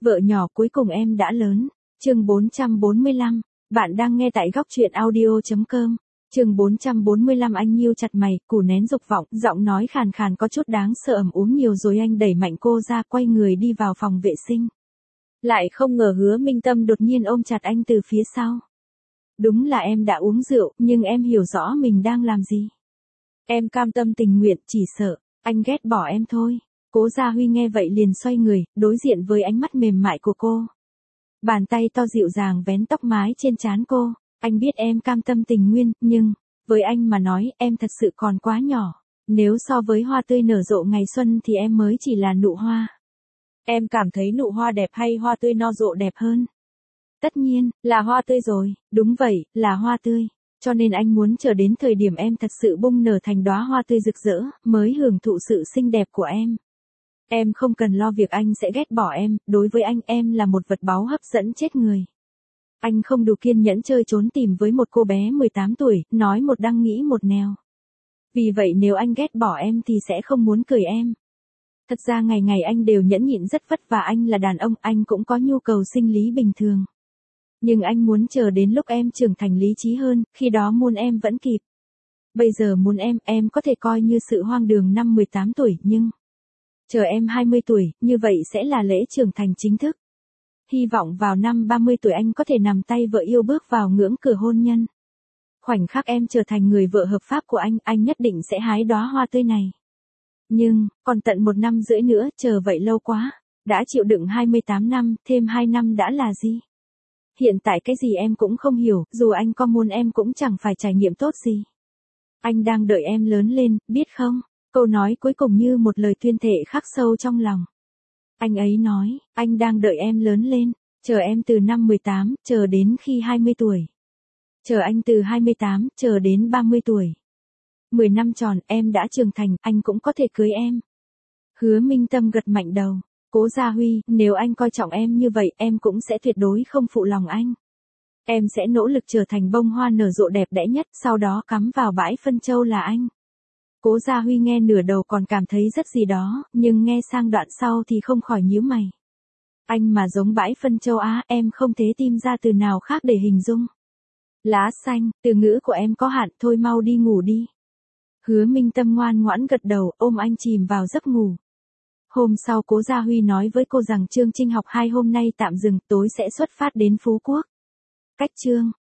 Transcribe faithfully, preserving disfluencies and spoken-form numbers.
Vợ nhỏ cuối cùng em đã lớn. Chương bốn trăm bốn mươi lăm. Bạn đang nghe tại góc truyện audio chấm com. Chương bốn trăm bốn mươi lăm. Anh nhíu chặt mày, cù nén dục vọng, giọng nói khàn khàn có chút đáng sợ. Ẩm uống nhiều rồi. Anh đẩy mạnh cô ra, quay người đi vào phòng vệ sinh. Lại không ngờ Hứa Minh Tâm đột nhiên ôm chặt anh từ phía sau. Đúng là em đã uống rượu, nhưng em hiểu rõ mình đang làm gì. Em cam tâm tình nguyện, chỉ sợ anh ghét bỏ em thôi. Cố Gia Huy nghe vậy liền xoay người, đối diện với ánh mắt mềm mại của cô. Bàn tay to dịu dàng vén tóc mái trên trán cô. Anh biết em cam tâm tình nguyện, nhưng với anh mà nói, em thật sự còn quá nhỏ. Nếu so với hoa tươi nở rộ ngày xuân thì em mới chỉ là nụ hoa. Em cảm thấy nụ hoa đẹp hay hoa tươi no rộ đẹp hơn? Tất nhiên, là hoa tươi rồi. Đúng vậy, là hoa tươi. Cho nên anh muốn chờ đến thời điểm em thật sự bung nở thành đóa hoa tươi rực rỡ, mới hưởng thụ sự xinh đẹp của em. Em không cần lo việc anh sẽ ghét bỏ em, đối với anh em là một vật báu hấp dẫn chết người. Anh không đủ kiên nhẫn chơi trốn tìm với một cô bé mười tám tuổi, nói một đăng nghĩ một nẻo. Vì vậy nếu anh ghét bỏ em thì sẽ không muốn cười em. Thật ra ngày ngày anh đều nhẫn nhịn rất vất vả, anh là đàn ông, anh cũng có nhu cầu sinh lý bình thường. Nhưng anh muốn chờ đến lúc em trưởng thành lý trí hơn, khi đó muốn em vẫn kịp. Bây giờ muốn em, em có thể coi như sự hoang đường năm mười tám tuổi, nhưng chờ em hai mươi tuổi, như vậy sẽ là lễ trưởng thành chính thức. Hy vọng vào năm ba mươi tuổi anh có thể nắm tay vợ yêu bước vào ngưỡng cửa hôn nhân. Khoảnh khắc em trở thành người vợ hợp pháp của anh, anh nhất định sẽ hái đóa hoa tươi này. Nhưng, còn tận một năm rưỡi nữa, chờ vậy lâu quá. Đã chịu đựng hai mươi tám năm, thêm hai năm đã là gì? Hiện tại cái gì em cũng không hiểu, dù anh có muốn em cũng chẳng phải trải nghiệm tốt gì. Anh đang đợi em lớn lên, biết không? Câu nói cuối cùng như một lời tuyên thệ khắc sâu trong lòng. Anh ấy nói, anh đang đợi em lớn lên, chờ em từ năm mười tám, chờ đến khi hai mươi tuổi. Chờ anh từ hai mươi tám, chờ đến ba mươi tuổi. mười năm tròn, em đã trưởng thành, anh cũng có thể cưới em. Hứa Minh Tâm gật mạnh đầu. Cố Gia Huy, nếu anh coi trọng em như vậy, em cũng sẽ tuyệt đối không phụ lòng anh. Em sẽ nỗ lực trở thành bông hoa nở rộ đẹp đẽ nhất, sau đó cắm vào bãi phân châu là anh. Cố Gia Huy nghe nửa đầu còn cảm thấy rất gì đó, nhưng nghe sang đoạn sau thì không khỏi nhíu mày. Anh mà giống bãi phân châu á, em không thể tìm ra từ nào khác để hình dung. Lá xanh, từ ngữ của em có hạn, thôi mau đi ngủ đi. Hứa Minh Tâm ngoan ngoãn gật đầu, ôm anh chìm vào giấc ngủ. Hôm sau Cố Gia Huy nói với cô rằng chương trình học hai hôm nay tạm dừng, tối sẽ xuất phát đến Phú Quốc. Cách chương